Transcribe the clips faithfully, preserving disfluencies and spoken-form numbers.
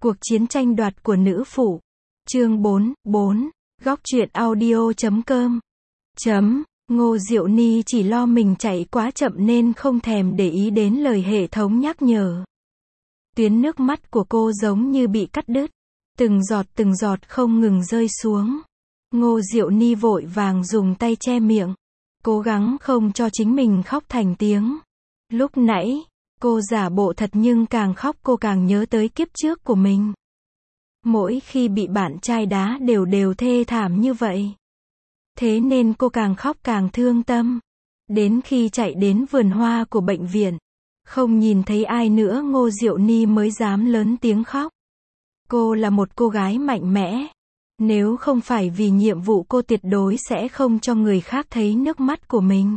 Cuộc chiến tranh đoạt của nữ phụ. Chương bốn, bốn. Góc truyện audio chấm com. Chấm. Ngô Diệu Ni chỉ lo mình chạy quá chậm nên không thèm để ý đến lời hệ thống nhắc nhở. Tuyến nước mắt của cô giống như bị cắt đứt. Từng giọt từng giọt không ngừng rơi xuống. Ngô Diệu Ni vội vàng dùng tay che miệng. Cố gắng không cho chính mình khóc thành tiếng. Lúc nãy, cô giả bộ thật nhưng càng khóc cô càng nhớ tới kiếp trước của mình. Mỗi khi bị bạn trai đá đều đều thê thảm như vậy. Thế nên cô càng khóc càng thương tâm. Đến khi chạy đến vườn hoa của bệnh viện, không nhìn thấy ai nữa Ngô Diệu Ni mới dám lớn tiếng khóc. Cô là một cô gái mạnh mẽ. Nếu không phải vì nhiệm vụ cô tuyệt đối sẽ không cho người khác thấy nước mắt của mình.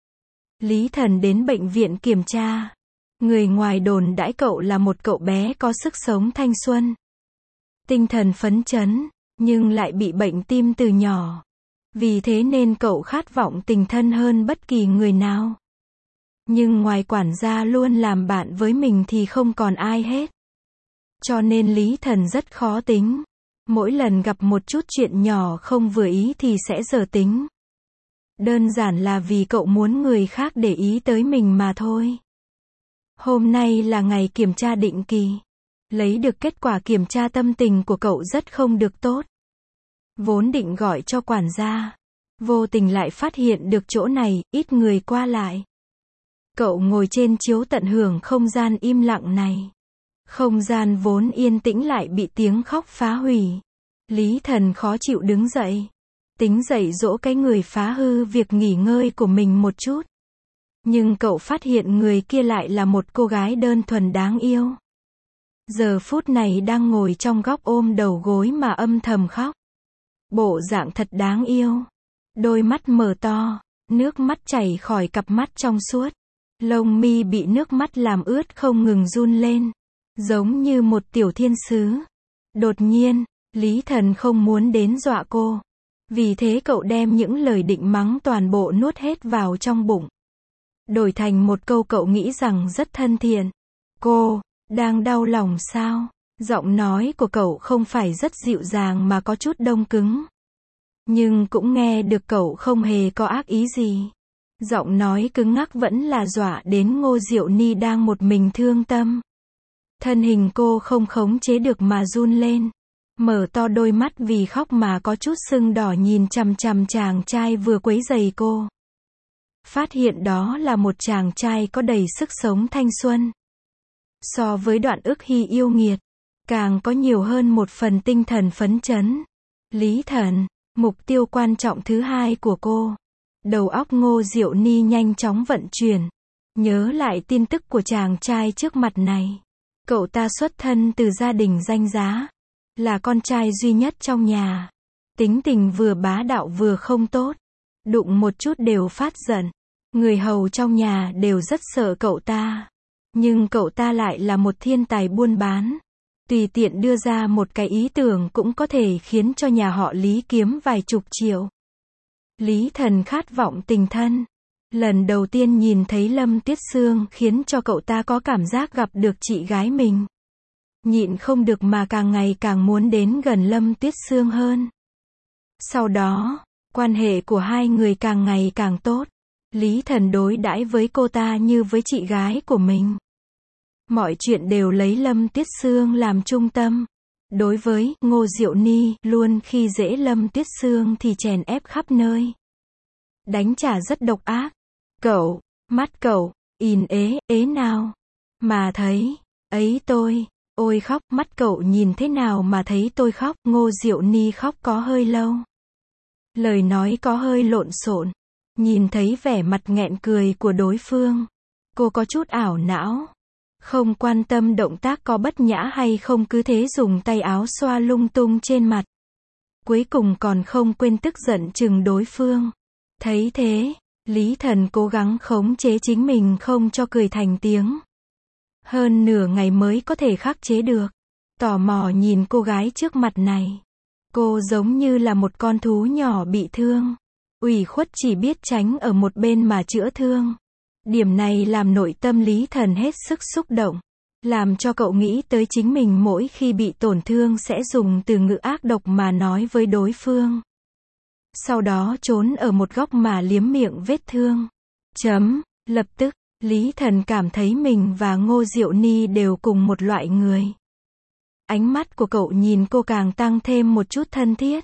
Lý Thần đến bệnh viện kiểm tra. Người ngoài đồn đãi cậu là một cậu bé có sức sống thanh xuân. Tinh thần phấn chấn, nhưng lại bị bệnh tim từ nhỏ. Vì thế nên cậu khát vọng tình thân hơn bất kỳ người nào. Nhưng ngoài quản gia luôn làm bạn với mình thì không còn ai hết. Cho nên Lý Thần rất khó tính. Mỗi lần gặp một chút chuyện nhỏ không vừa ý thì sẽ dở tính. Đơn giản là vì cậu muốn người khác để ý tới mình mà thôi. Hôm nay là ngày kiểm tra định kỳ. Lấy được kết quả kiểm tra tâm tình của cậu rất không được tốt. Vốn định gọi cho quản gia. Vô tình lại phát hiện được chỗ này, ít người qua lại. Cậu ngồi trên chiếu tận hưởng không gian im lặng này. Không gian vốn yên tĩnh lại bị tiếng khóc phá hủy. Lý Thần khó chịu đứng dậy. Tính dạy dỗ cái người phá hư việc nghỉ ngơi của mình một chút. Nhưng cậu phát hiện người kia lại là một cô gái đơn thuần đáng yêu. Giờ phút này đang ngồi trong góc ôm đầu gối mà âm thầm khóc. Bộ dạng thật đáng yêu. Đôi mắt mở to, nước mắt chảy khỏi cặp mắt trong suốt. Lông mi bị nước mắt làm ướt không ngừng run lên. Giống như một tiểu thiên sứ. Đột nhiên, Lý Thần không muốn đến dọa cô. Vì thế cậu đem những lời định mắng toàn bộ nuốt hết vào trong bụng. Đổi thành một câu cậu nghĩ rằng rất thân thiện. Cô, đang đau lòng sao? Giọng nói của cậu không phải rất dịu dàng mà có chút đông cứng. Nhưng cũng nghe được cậu không hề có ác ý gì. Giọng nói cứng ngắc vẫn là dọa đến Ngô Diệu Ni đang một mình thương tâm. Thân hình cô không khống chế được mà run lên. Mở to đôi mắt vì khóc mà có chút sưng đỏ nhìn chằm chằm chàng trai vừa quấy rầy cô. Phát hiện đó là một chàng trai có đầy sức sống thanh xuân. So với Đoạn Ức Hy yêu nghiệt, càng có nhiều hơn một phần tinh thần phấn chấn. Lý Thần, mục tiêu quan trọng thứ hai của cô. Đầu óc Ngô Diệu Ni nhanh chóng vận chuyển. Nhớ lại tin tức của chàng trai trước mặt này. Cậu ta xuất thân từ gia đình danh giá. Là con trai duy nhất trong nhà. Tính tình vừa bá đạo vừa không tốt. Đụng một chút đều phát giận. Người hầu trong nhà đều rất sợ cậu ta. Nhưng cậu ta lại là một thiên tài buôn bán. Tùy tiện đưa ra một cái ý tưởng cũng có thể khiến cho nhà họ Lý kiếm vài chục triệu. Lý Thần khát vọng tình thân. Lần đầu tiên nhìn thấy Lâm Tuyết Sương khiến cho cậu ta có cảm giác gặp được chị gái mình. Nhịn không được mà càng ngày càng muốn đến gần Lâm Tuyết Sương hơn. Sau đó, quan hệ của hai người càng ngày càng tốt. Lý Thần đối đãi với cô ta như với chị gái của mình. Mọi chuyện đều lấy Lâm Tuyết Sương làm trung tâm. Đối với Ngô Diệu Ni, luôn khi dễ Lâm Tuyết Sương thì chèn ép khắp nơi. Đánh trả rất độc ác. Cậu, mắt cậu, ìn ế, ế nào. Mà thấy, ấy tôi, ôi khóc, mắt cậu nhìn thế nào mà thấy tôi khóc. Ngô Diệu Ni khóc có hơi lâu. Lời nói có hơi lộn xộn. Nhìn thấy vẻ mặt nghẹn cười của đối phương. Cô có chút ảo não. Không quan tâm động tác có bất nhã hay không cứ thế dùng tay áo xoa lung tung trên mặt. Cuối cùng còn không quên tức giận chừng đối phương. Thấy thế, Lý Thần cố gắng khống chế chính mình không cho cười thành tiếng. Hơn nửa ngày mới có thể khắc chế được. Tò mò nhìn cô gái trước mặt này. Cô giống như là một con thú nhỏ bị thương. Ủy khuất chỉ biết tránh ở một bên mà chữa thương. Điểm này làm nội tâm Lý Thần hết sức xúc động. làm cho cậu nghĩ tới chính mình mỗi khi bị tổn thương sẽ dùng từ ngữ ác độc mà nói với đối phương. Sau đó trốn ở một góc mà liếm miệng vết thương. Chấm, lập tức, Lý Thần cảm thấy mình và Ngô Diệu Ni đều cùng một loại người. Ánh mắt của cậu nhìn cô càng tăng thêm một chút thân thiết.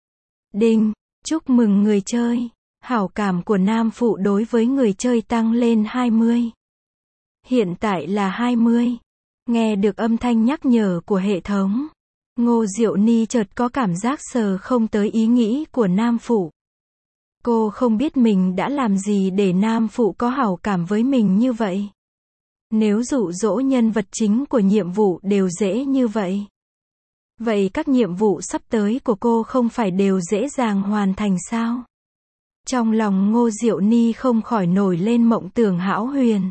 Đinh, chúc mừng người chơi. Hảo cảm của nam phụ đối với người chơi tăng lên hai mươi. Hiện tại là hai mươi. Nghe được âm thanh nhắc nhở của hệ thống, Ngô Diệu Ni chợt có cảm giác sờ không tới ý nghĩ của nam phụ. Cô không biết mình đã làm gì để nam phụ có hảo cảm với mình như vậy. Nếu dụ dỗ nhân vật chính của nhiệm vụ đều dễ như vậy, vậy các nhiệm vụ sắp tới của cô không phải đều dễ dàng hoàn thành sao? Trong lòng Ngô Diệu Ni không khỏi nổi lên mộng tưởng hão huyền.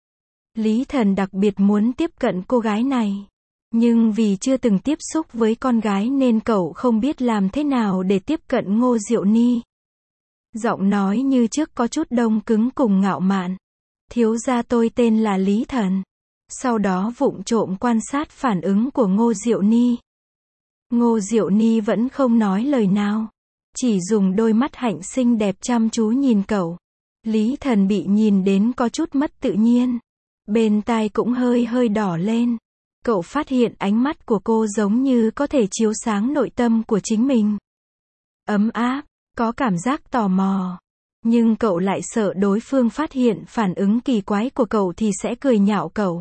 Lý Thần đặc biệt muốn tiếp cận cô gái này. Nhưng vì chưa từng tiếp xúc với con gái nên cậu không biết làm thế nào để tiếp cận Ngô Diệu Ni. Giọng nói như trước có chút đông cứng cùng ngạo mạn. Thiếu gia tôi tên là Lý Thần. Sau đó vụng trộm quan sát phản ứng của Ngô Diệu Ni. Ngô Diệu Ni vẫn không nói lời nào. Chỉ dùng đôi mắt hạnh xinh đẹp chăm chú nhìn cậu. Lý Thần bị nhìn đến có chút mất tự nhiên. Bên tai cũng hơi hơi đỏ lên. Cậu phát hiện ánh mắt của cô giống như có thể chiếu sáng nội tâm của chính mình. Ấm áp, có cảm giác tò mò. Nhưng cậu lại sợ đối phương phát hiện phản ứng kỳ quái của cậu thì sẽ cười nhạo cậu.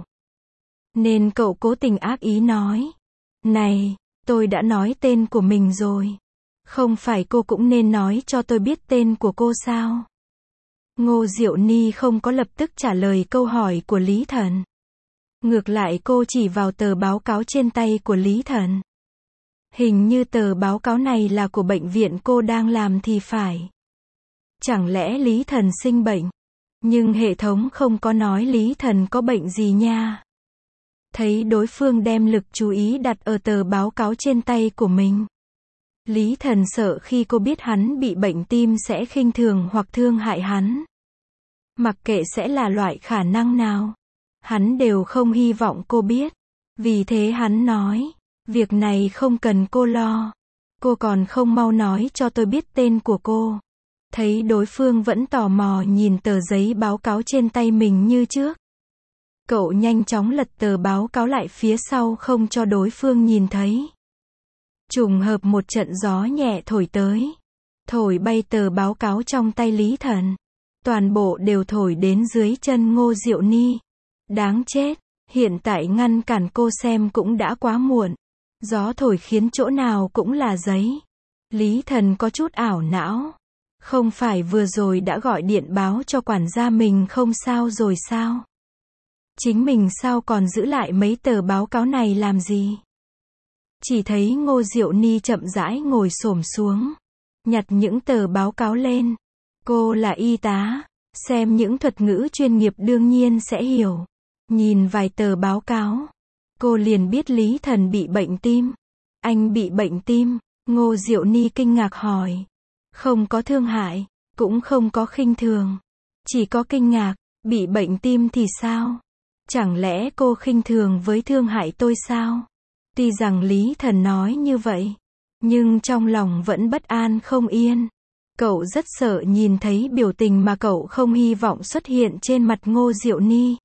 Nên cậu cố tình ác ý nói. Này, tôi đã nói tên của mình rồi. Không phải cô cũng nên nói cho tôi biết tên của cô sao? Ngô Diệu Ni không có lập tức trả lời câu hỏi của Lý Thần. Ngược lại cô chỉ vào tờ báo cáo trên tay của Lý Thần. Hình như tờ báo cáo này là của bệnh viện cô đang làm thì phải. Chẳng lẽ Lý Thần sinh bệnh? Nhưng hệ thống không có nói Lý Thần có bệnh gì nha. Thấy đối phương đem lực chú ý đặt ở tờ báo cáo trên tay của mình. Lý Thần sợ khi cô biết hắn bị bệnh tim sẽ khinh thường hoặc thương hại hắn. Mặc kệ sẽ là loại khả năng nào, hắn đều không hy vọng cô biết. Vì thế hắn nói, việc này không cần cô lo. Cô còn không mau nói cho tôi biết tên của cô. Thấy đối phương vẫn tò mò nhìn tờ giấy báo cáo trên tay mình như trước. Cậu nhanh chóng lật tờ báo cáo lại phía sau không cho đối phương nhìn thấy. Trùng hợp một trận gió nhẹ thổi tới. Thổi bay tờ báo cáo trong tay Lý Thần. Toàn bộ đều thổi đến dưới chân Ngô Diệu Ni. Đáng chết, hiện tại ngăn cản cô xem cũng đã quá muộn. Gió thổi khiến chỗ nào cũng là giấy. Lý Thần có chút ảo não. Không phải vừa rồi đã gọi điện báo cho quản gia mình không sao rồi sao? Chính mình sao còn giữ lại mấy tờ báo cáo này làm gì? Chỉ thấy Ngô Diệu Ni chậm rãi ngồi xổm xuống, nhặt những tờ báo cáo lên. Cô là y tá, xem những thuật ngữ chuyên nghiệp đương nhiên sẽ hiểu. Nhìn vài tờ báo cáo, cô liền biết Lý Thần bị bệnh tim. Anh bị bệnh tim? Ngô Diệu Ni kinh ngạc hỏi. Không có thương hại, cũng không có khinh thường. Chỉ có kinh ngạc, bị bệnh tim thì sao? Chẳng lẽ cô khinh thường với thương hại tôi sao? Tuy rằng Lý Thần nói như vậy, nhưng trong lòng vẫn bất an không yên. Cậu rất sợ nhìn thấy biểu tình mà cậu không hy vọng xuất hiện trên mặt Ngô Diệu Ni.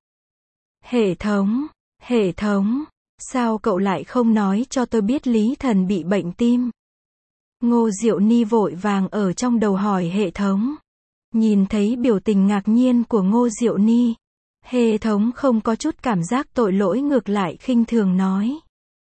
Hệ thống, hệ thống, sao cậu lại không nói cho tôi biết Lý Thần bị bệnh tim? Ngô Diệu Ni vội vàng ở trong đầu hỏi hệ thống. Nhìn thấy biểu tình ngạc nhiên của Ngô Diệu Ni, hệ thống không có chút cảm giác tội lỗi, ngược lại khinh thường nói.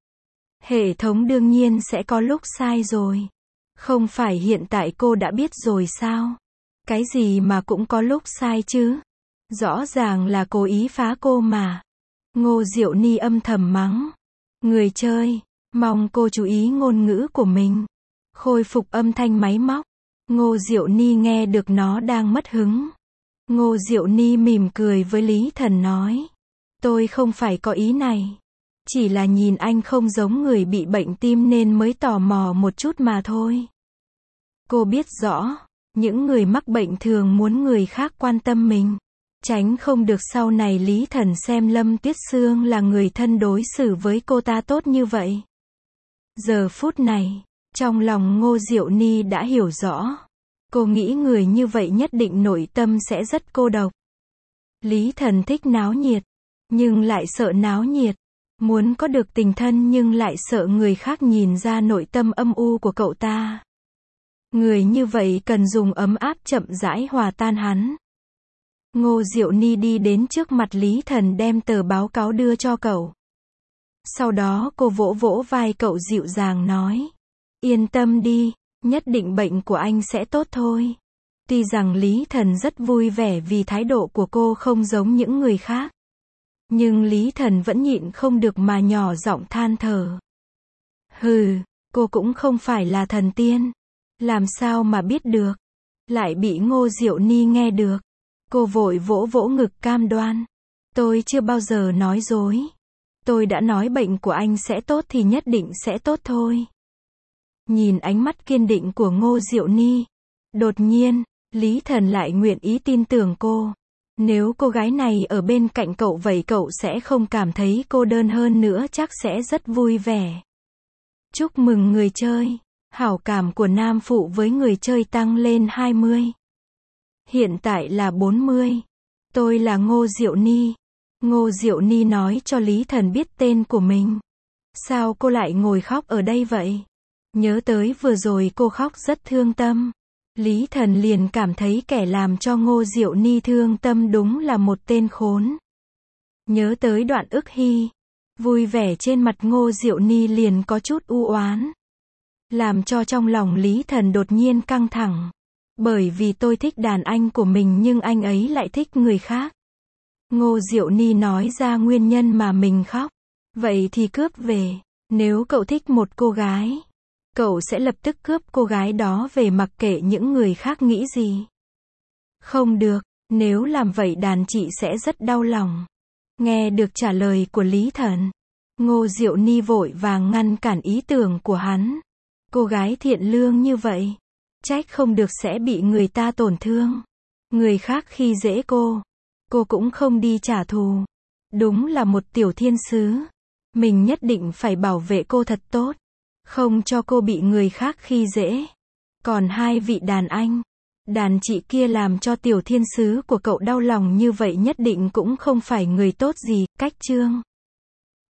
Hệ thống đương nhiên sẽ có lúc sai rồi. Không phải hiện tại cô đã biết rồi sao? Cái gì mà cũng có lúc sai chứ? Rõ ràng là cố ý phá cô mà. Ngô Diệu Ni âm thầm mắng. Người chơi, mong cô chú ý ngôn ngữ của mình. Khôi phục âm thanh máy móc. Ngô Diệu Ni nghe được nó đang mất hứng. Ngô Diệu Ni mỉm cười với Lý Thần nói. Tôi không phải có ý này. Chỉ là nhìn anh không giống người bị bệnh tim nên mới tò mò một chút mà thôi. Cô biết rõ, những người mắc bệnh thường muốn người khác quan tâm mình. Tránh không được sau này Lý Thần xem Lâm Tuyết Sương là người thân đối xử với cô ta tốt như vậy. Giờ phút này, trong lòng Ngô Diệu Ni đã hiểu rõ. Cô nghĩ người như vậy nhất định nội tâm sẽ rất cô độc. Lý Thần thích náo nhiệt, nhưng lại sợ náo nhiệt. Muốn có được tình thân nhưng lại sợ người khác nhìn ra nội tâm âm u của cậu ta. Người như vậy cần dùng ấm áp chậm rãi hòa tan hắn. Ngô Diệu Ni đi đến trước mặt Lý Thần đem tờ báo cáo đưa cho cậu. Sau đó cô vỗ vỗ vai cậu dịu dàng nói. Yên tâm đi, nhất định bệnh của anh sẽ tốt thôi. Tuy rằng Lý Thần rất vui vẻ vì thái độ của cô không giống những người khác. Nhưng Lý Thần vẫn nhịn không được mà nhỏ giọng than thở. Hừ, cô cũng không phải là thần tiên. Làm sao mà biết được. Lại bị Ngô Diệu Ni nghe được. Cô vội vỗ vỗ ngực cam đoan. Tôi chưa bao giờ nói dối. Tôi đã nói bệnh của anh sẽ tốt thì nhất định sẽ tốt thôi. Nhìn ánh mắt kiên định của Ngô Diệu Ni. Đột nhiên, Lý Thần lại nguyện ý tin tưởng cô. Nếu cô gái này ở bên cạnh cậu vậy cậu sẽ không cảm thấy cô đơn hơn nữa, chắc sẽ rất vui vẻ. Chúc mừng người chơi. Hảo cảm của nam phụ với người chơi tăng lên hai mươi. Hiện tại là bốn mươi. Tôi là Ngô Diệu Ni. Ngô Diệu Ni nói cho Lý Thần biết tên của mình. Sao cô lại ngồi khóc ở đây vậy? Nhớ tới vừa rồi cô khóc rất thương tâm. Lý Thần liền cảm thấy kẻ làm cho Ngô Diệu Ni thương tâm đúng là một tên khốn. Nhớ tới đoạn ức hy. Vui vẻ trên mặt Ngô Diệu Ni liền có chút u oán. Làm cho trong lòng Lý Thần đột nhiên căng thẳng. Bởi vì tôi thích đàn anh của mình nhưng anh ấy lại thích người khác. Ngô Diệu Ni nói ra nguyên nhân mà mình khóc. Vậy thì cướp về. Nếu cậu thích một cô gái, cậu sẽ lập tức cướp cô gái đó về mặc kệ những người khác nghĩ gì. Không được, nếu làm vậy đàn chị sẽ rất đau lòng. Nghe được trả lời của Lý Thần, Ngô Diệu Ni vội vàng ngăn cản ý tưởng của hắn. Cô gái thiện lương như vậy, trách không được sẽ bị người ta tổn thương. Người khác khi dễ cô, cô cũng không đi trả thù. Đúng là một tiểu thiên sứ. Mình nhất định phải bảo vệ cô thật tốt, không cho cô bị người khác khi dễ. Còn hai vị đàn anh, đàn chị kia làm cho tiểu thiên sứ của cậu đau lòng như vậy nhất định cũng không phải người tốt gì. Cách chương